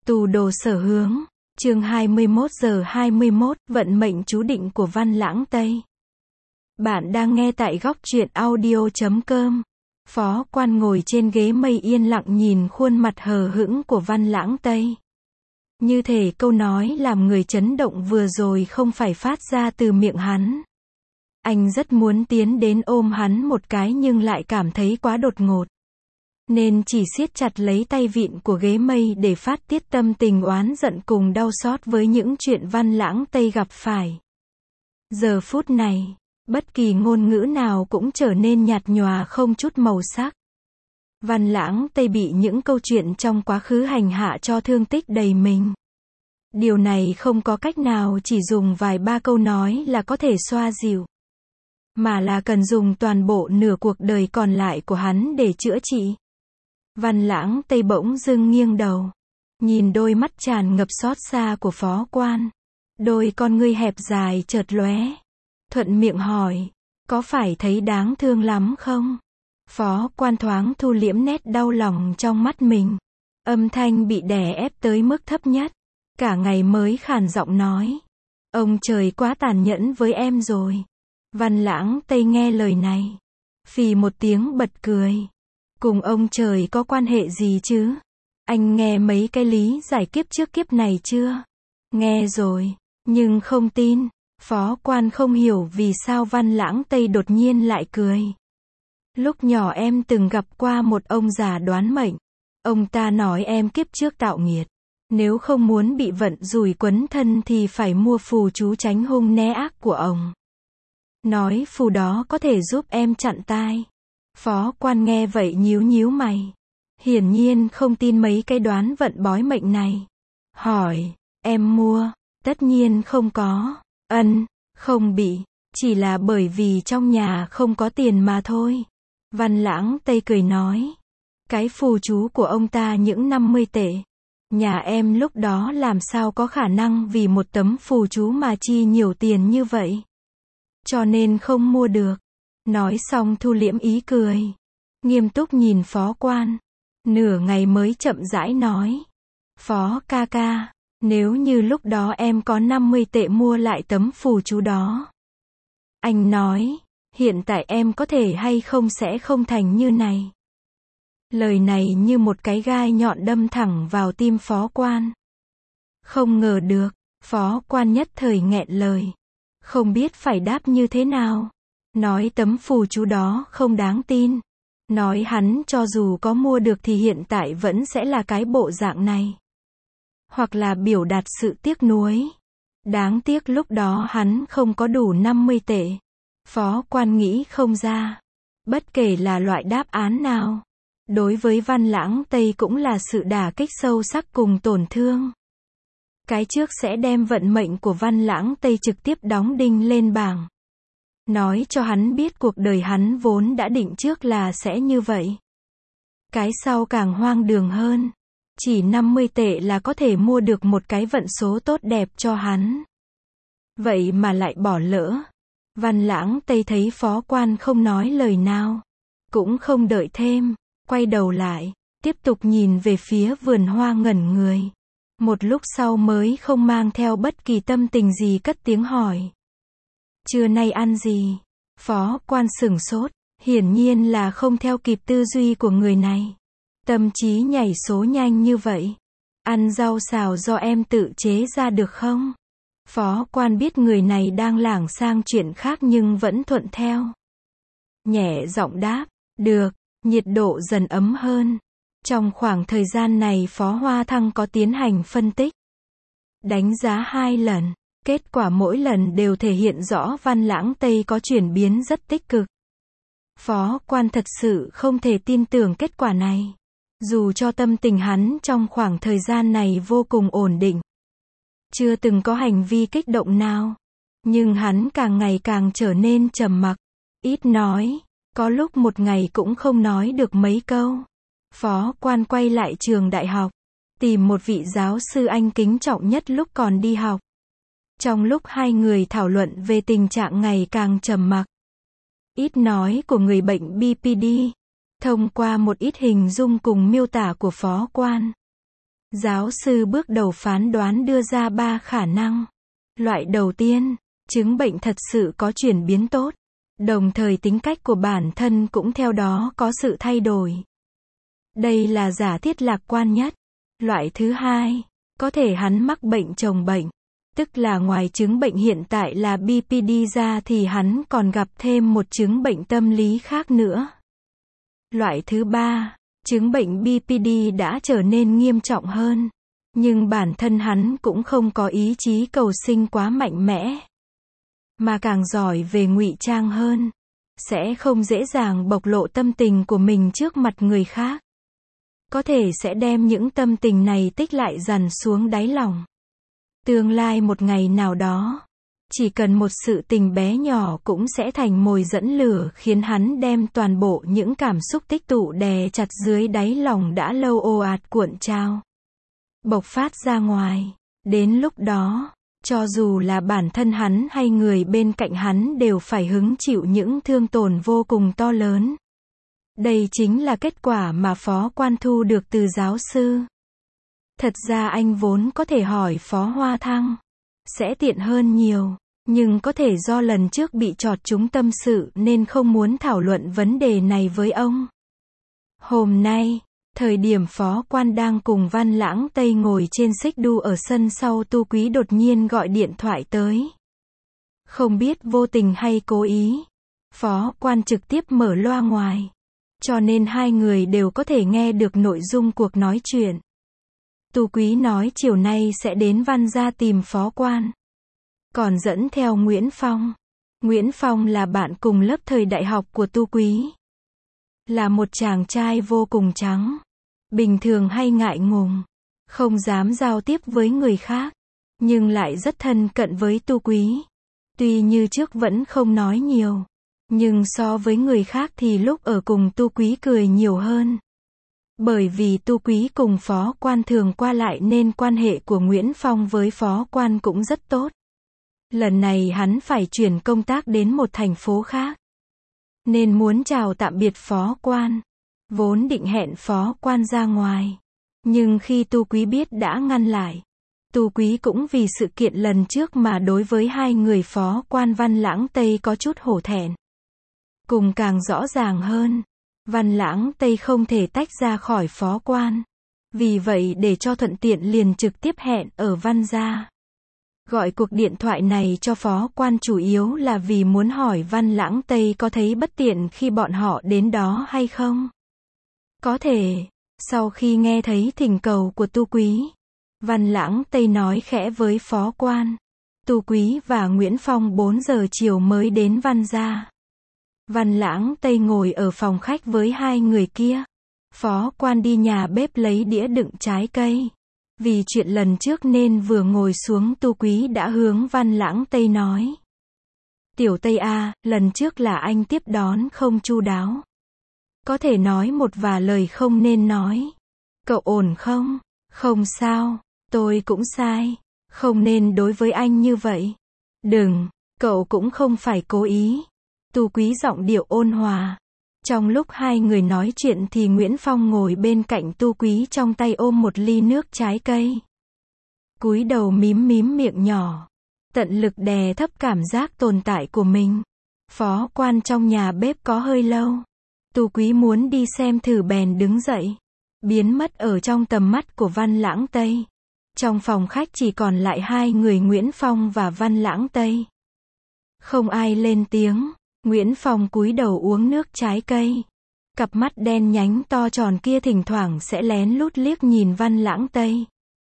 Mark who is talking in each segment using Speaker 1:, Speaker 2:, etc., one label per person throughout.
Speaker 1: Tù đồ sở hướng, chương 21 giờ 21, vận mệnh chú định của Văn Lãng Tây. Bạn đang nghe tại góc truyện audio.com. Phó Quan ngồi trên ghế mây yên lặng nhìn khuôn mặt hờ hững của Văn Lãng Tây. Như thể câu nói làm người chấn động vừa rồi không phải phát ra từ miệng hắn. Anh rất muốn tiến đến ôm hắn một cái nhưng lại cảm thấy quá đột ngột. Nên chỉ siết chặt lấy tay vịn của ghế mây để phát tiết tâm tình oán giận cùng đau xót với những chuyện Văn Lãng Tây gặp phải. Giờ phút này, bất kỳ ngôn ngữ nào cũng trở nên nhạt nhòa không chút màu sắc. Văn Lãng Tây bị những câu chuyện trong quá khứ hành hạ cho thương tích đầy mình. Điều này không có cách nào chỉ dùng vài ba câu nói là có thể xoa dịu. Mà là cần dùng toàn bộ nửa cuộc đời còn lại của hắn để chữa trị. Văn Lãng Tây bỗng dưng nghiêng đầu. Nhìn đôi mắt tràn ngập xót xa của Phó Quan. Đôi con ngươi hẹp dài chợt lóe. Thuận miệng hỏi, có phải thấy đáng thương lắm không? Phó Quan thoáng thu liễm nét đau lòng trong mắt mình. Âm thanh bị đè ép tới mức thấp nhất. Cả ngày mới khàn giọng nói. Ông trời quá tàn nhẫn với em rồi. Văn Lãng Tây nghe lời này. Phì một tiếng bật cười. Cùng ông trời có quan hệ gì chứ? Anh nghe mấy cái lý giải kiếp trước kiếp này chưa? Nghe rồi, nhưng không tin. Phó Quan không hiểu vì sao Văn Lãng Tây đột nhiên lại cười. Lúc nhỏ em từng gặp qua một ông già đoán mệnh. Ông ta nói em kiếp trước tạo nghiệt. Nếu không muốn bị vận rủi quấn thân thì phải mua phù chú tránh hung né ác của ông. Nói phù đó có thể giúp em chặn tai. Phó Quan nghe vậy nhíu nhíu mày. Hiển nhiên không tin mấy cái đoán vận bói mệnh này. Hỏi, em mua? Tất nhiên không có. Không bị. Chỉ là bởi vì trong nhà không có tiền mà thôi. Văn Lãng Tây cười nói. Cái phù chú của ông ta những 50 tệ. Nhà em lúc đó làm sao có khả năng vì một tấm phù chú mà chi nhiều tiền như vậy. Cho nên không mua được. Nói xong thu liễm ý cười. Nghiêm túc nhìn Phó Quan. Nửa ngày mới chậm rãi nói. Phó ca ca, nếu như lúc đó em có 50 tệ mua lại tấm phù chú đó. Anh nói, hiện tại em có thể hay không sẽ không thành như này. Lời này như một cái gai nhọn đâm thẳng vào tim Phó Quan. Không ngờ được, Phó Quan nhất thời nghẹn lời. Không biết phải đáp như thế nào. Nói tấm phù chú đó không đáng tin. Nói hắn cho dù có mua được thì hiện tại vẫn sẽ là cái bộ dạng này. Hoặc là biểu đạt sự tiếc nuối. Đáng tiếc lúc đó hắn không có đủ 50 tệ. Phó Quan nghĩ không ra. Bất kể là loại đáp án nào. Đối với Văn Lãng Tây cũng là sự đả kích sâu sắc cùng tổn thương. Cái trước sẽ đem vận mệnh của Văn Lãng Tây trực tiếp đóng đinh lên bảng. Nói cho hắn biết cuộc đời hắn vốn đã định trước là sẽ như vậy. Cái sau càng hoang đường hơn. Chỉ 50 tệ là có thể mua được một cái vận số tốt đẹp cho hắn. Vậy mà lại bỏ lỡ. Văn Lãng Tây thấy Phó Quan không nói lời nào. Cũng không đợi thêm. Quay đầu lại. Tiếp tục nhìn về phía vườn hoa ngẩn người. Một lúc sau mới không mang theo bất kỳ tâm tình gì cất tiếng hỏi. Trưa nay ăn gì? Phó Quan sửng sốt. Hiển nhiên là không theo kịp tư duy của người này. Tâm trí nhảy số nhanh như vậy. Ăn rau xào do em tự chế ra được không? Phó Quan biết người này đang lảng sang chuyện khác nhưng vẫn thuận theo. Nhẹ giọng đáp. Được. Nhiệt độ dần ấm hơn. Trong khoảng thời gian này Phó Hoa Thăng có tiến hành phân tích. Đánh giá 2 lần. Kết quả mỗi lần đều thể hiện rõ Văn Lãng Tây có chuyển biến rất tích cực. Phó Quan thật sự không thể tin tưởng kết quả này. Dù cho tâm tình hắn trong khoảng thời gian này vô cùng ổn định. Chưa từng có hành vi kích động nào. Nhưng hắn càng ngày càng trở nên trầm mặc. Ít nói. Có lúc một ngày cũng không nói được mấy câu. Phó Quan quay lại trường đại học. Tìm một vị giáo sư Anh kính trọng nhất lúc còn đi học. Trong lúc hai người thảo luận về tình trạng ngày càng trầm mặc. Ít nói của người bệnh BPD. Thông qua một ít hình dung cùng miêu tả của Phó Quan. Giáo sư bước đầu phán đoán đưa ra 3 khả năng. Loại đầu tiên, chứng bệnh thật sự có chuyển biến tốt, đồng thời tính cách của bản thân cũng theo đó có sự thay đổi. Đây là giả thiết lạc quan nhất. Loại thứ hai, có thể hắn mắc bệnh chồng bệnh, tức là ngoài chứng bệnh hiện tại là BPD ra thì hắn còn gặp thêm một chứng bệnh tâm lý khác nữa. Loại thứ ba, chứng bệnh BPD đã trở nên nghiêm trọng hơn, nhưng bản thân hắn cũng không có ý chí cầu sinh quá mạnh mẽ, mà càng giỏi về ngụy trang hơn, sẽ không dễ dàng bộc lộ tâm tình của mình trước mặt người khác. Có thể sẽ đem những tâm tình này tích lại dần xuống đáy lòng. Tương lai một ngày nào đó, chỉ cần một sự tình bé nhỏ cũng sẽ thành mồi dẫn lửa khiến hắn đem toàn bộ những cảm xúc tích tụ đè chặt dưới đáy lòng đã lâu ồ ạt cuộn trào, bộc phát ra ngoài. Đến lúc đó, cho dù là bản thân hắn hay người bên cạnh hắn đều phải hứng chịu những thương tổn vô cùng to lớn. Đây chính là kết quả mà Phó Quan thu được từ giáo sư. Thật ra anh vốn có thể hỏi Phó Hoa Thăng, sẽ tiện hơn nhiều, nhưng có thể do lần trước bị chọt trúng tâm sự nên không muốn thảo luận vấn đề này với ông. Hôm nay, thời điểm Phó Quan đang cùng Văn Lãng Tây ngồi trên xích đu ở sân sau, Tu Quý đột nhiên gọi điện thoại tới. Không biết vô tình hay cố ý, Phó Quan trực tiếp mở loa ngoài, cho nên hai người đều có thể nghe được nội dung cuộc nói chuyện. Tu Quý nói chiều nay sẽ đến Văn gia tìm Phó Quan, còn dẫn theo Nguyễn Phong. Nguyễn Phong là bạn cùng lớp thời đại học của Tu Quý, là một chàng trai vô cùng trắng, bình thường hay ngại ngùng, không dám giao tiếp với người khác, nhưng lại rất thân cận với Tu Quý. Tuy như trước vẫn không nói nhiều, nhưng so với người khác thì lúc ở cùng Tu Quý cười nhiều hơn. Bởi vì Tu Quý cùng Phó Quan thường qua lại nên quan hệ của Nguyễn Phong với Phó Quan cũng rất tốt. Lần này hắn phải chuyển công tác đến một thành phố khác, nên muốn chào tạm biệt Phó Quan. Vốn định hẹn Phó Quan ra ngoài, nhưng khi Tu Quý biết đã ngăn lại. Tu Quý cũng vì sự kiện lần trước mà đối với hai người Phó Quan Văn Lãng Tây có chút hổ thẹn. Cùng càng rõ ràng hơn, Văn Lãng Tây không thể tách ra khỏi Phó Quan. Vì vậy để cho thuận tiện liền trực tiếp hẹn ở Văn gia. Gọi cuộc điện thoại này cho Phó Quan chủ yếu là vì muốn hỏi Văn Lãng Tây có thấy bất tiện khi bọn họ đến đó hay không. Có thể, sau khi nghe thấy thỉnh cầu của Tu Quý, Văn Lãng Tây nói khẽ với Phó Quan. Tu Quý và Nguyễn Phong 4 giờ chiều mới đến Văn gia. Văn Lãng Tây ngồi ở phòng khách với hai người kia. Phó Quan đi nhà bếp lấy đĩa đựng trái cây. Vì chuyện lần trước nên vừa ngồi xuống Tu Quý đã hướng Văn Lãng Tây nói. Tiểu Tây a, lần trước là anh tiếp đón không chu đáo. Có thể nói một vài lời không nên nói. Cậu ổn không? Không sao, tôi cũng sai. Không nên đối với anh như vậy. Đừng, cậu cũng không phải cố ý. Tu Quý giọng điệu ôn hòa. Trong lúc hai người nói chuyện thì Nguyễn Phong ngồi bên cạnh Tu Quý trong tay ôm một ly nước trái cây. Cúi đầu mím mím miệng nhỏ, tận lực đè thấp cảm giác tồn tại của mình. Phó Quan trong nhà bếp có hơi lâu. Tu Quý muốn đi xem thử bèn đứng dậy, biến mất ở trong tầm mắt của Văn Lãng Tây. Trong phòng khách chỉ còn lại hai người Nguyễn Phong và Văn Lãng Tây. Không ai lên tiếng. Nguyễn Phong cúi đầu uống nước trái cây. Cặp mắt đen nhánh to tròn kia thỉnh thoảng sẽ lén lút liếc nhìn Văn Lãng Tây.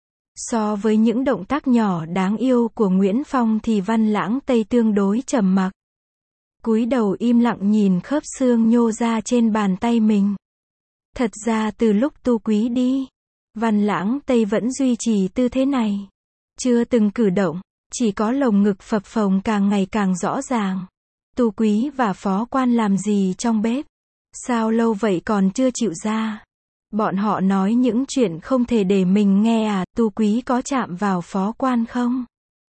Speaker 1: So với những động tác nhỏ đáng yêu của Nguyễn Phong thì Văn Lãng Tây tương đối trầm mặc. Cúi đầu im lặng nhìn khớp xương nhô ra trên bàn tay mình. Thật ra từ lúc Tu Quý đi, Văn Lãng Tây vẫn duy trì tư thế này. Chưa từng cử động, chỉ có lồng ngực phập phồng càng ngày càng rõ ràng. Tu Quý và Phó Quan làm gì trong bếp? Sao lâu vậy còn chưa chịu ra? Bọn họ nói những chuyện không thể để mình nghe à? Tu Quý có chạm vào Phó Quan không?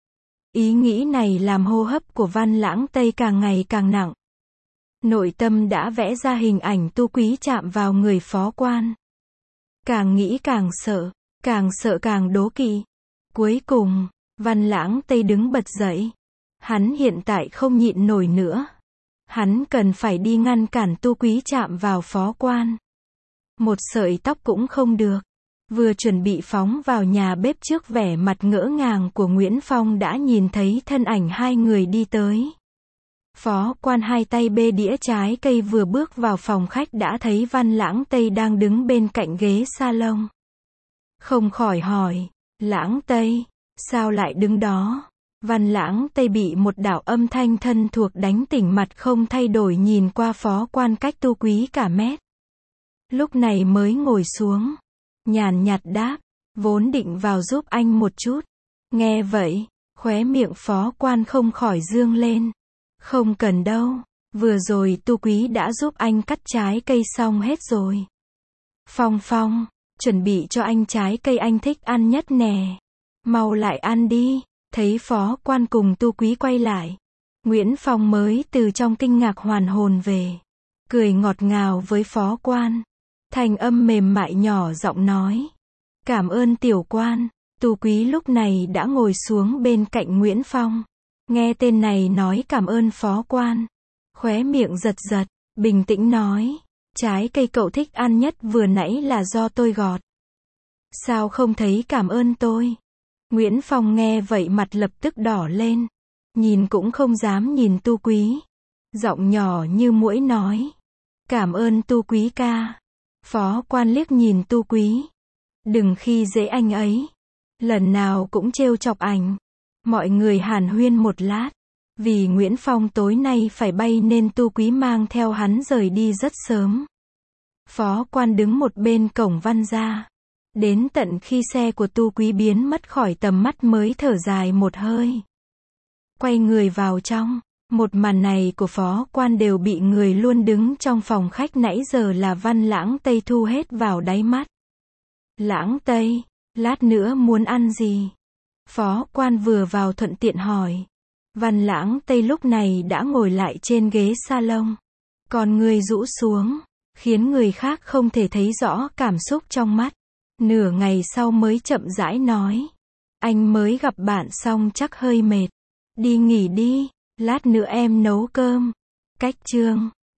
Speaker 1: Ý nghĩ này làm hô hấp của Văn Lãng Tây càng ngày càng nặng. Nội tâm đã vẽ ra hình ảnh Tu Quý chạm vào người Phó Quan. Càng nghĩ càng sợ. Càng sợ càng đố kỵ. Cuối cùng, Văn Lãng Tây đứng bật dậy. Hắn hiện tại không nhịn nổi nữa. Hắn cần phải đi ngăn cản Tu Quý chạm vào Phó Quan. Một sợi tóc cũng không được. Vừa chuẩn bị phóng vào nhà bếp trước vẻ mặt ngỡ ngàng của Nguyễn Phong đã nhìn thấy thân ảnh hai người đi tới. Phó Quan hai tay bê đĩa trái cây vừa bước vào phòng khách đã thấy Văn Lãng Tây đang đứng bên cạnh ghế salon. Không khỏi hỏi, Lãng Tây, sao lại đứng đó? Văn Lãng Tây bị một đạo âm thanh thân thuộc đánh tỉnh, mặt không thay đổi nhìn qua Phó Quan cách Tu Quý cả mét. Lúc này mới ngồi xuống, nhàn nhạt đáp, vốn định vào giúp anh một chút. Nghe vậy, khóe miệng Phó Quan không khỏi dương lên. Không cần đâu, vừa rồi Tu Quý đã giúp anh cắt trái cây xong hết rồi. Phong Phong, chuẩn bị cho anh trái cây anh thích ăn nhất nè. Mau lại ăn đi. Thấy Phó Quan cùng Tu Quý quay lại, Nguyễn Phong mới từ trong kinh ngạc hoàn hồn về. Cười ngọt ngào với Phó Quan. Thanh âm mềm mại nhỏ giọng nói. Cảm ơn tiểu quan. Tu Quý lúc này đã ngồi xuống bên cạnh Nguyễn Phong. Nghe tên này nói cảm ơn Phó Quan. Khóe miệng giật giật, bình tĩnh nói. Trái cây cậu thích ăn nhất vừa nãy là do tôi gọt. Sao không thấy cảm ơn tôi? Nguyễn Phong nghe vậy mặt lập tức đỏ lên. Nhìn cũng không dám nhìn Tu Quý. Giọng nhỏ như muỗi nói. Cảm ơn Tu Quý ca. Phó Quan liếc nhìn Tu Quý. Đừng khi dễ anh ấy. Lần nào cũng trêu chọc ảnh. Mọi người hàn huyên một lát. Vì Nguyễn Phong tối nay phải bay nên Tu Quý mang theo hắn rời đi rất sớm. Phó Quan đứng một bên cổng Văn gia. Đến tận khi xe của Tu Quý biến mất khỏi tầm mắt mới thở dài một hơi. Quay người vào trong. Một màn này của Phó Quan đều bị người luôn đứng trong phòng khách nãy giờ là Văn Lãng Tây thu hết vào đáy mắt. Lãng Tây, lát nữa muốn ăn gì? Phó Quan vừa vào thuận tiện hỏi. Văn Lãng Tây lúc này đã ngồi lại trên ghế salon. Còn người rũ xuống, khiến người khác không thể thấy rõ cảm xúc trong mắt. Nửa ngày sau mới chậm rãi nói. Anh mới gặp bạn xong chắc hơi mệt. Đi nghỉ đi, lát nữa em nấu cơm. Cách chương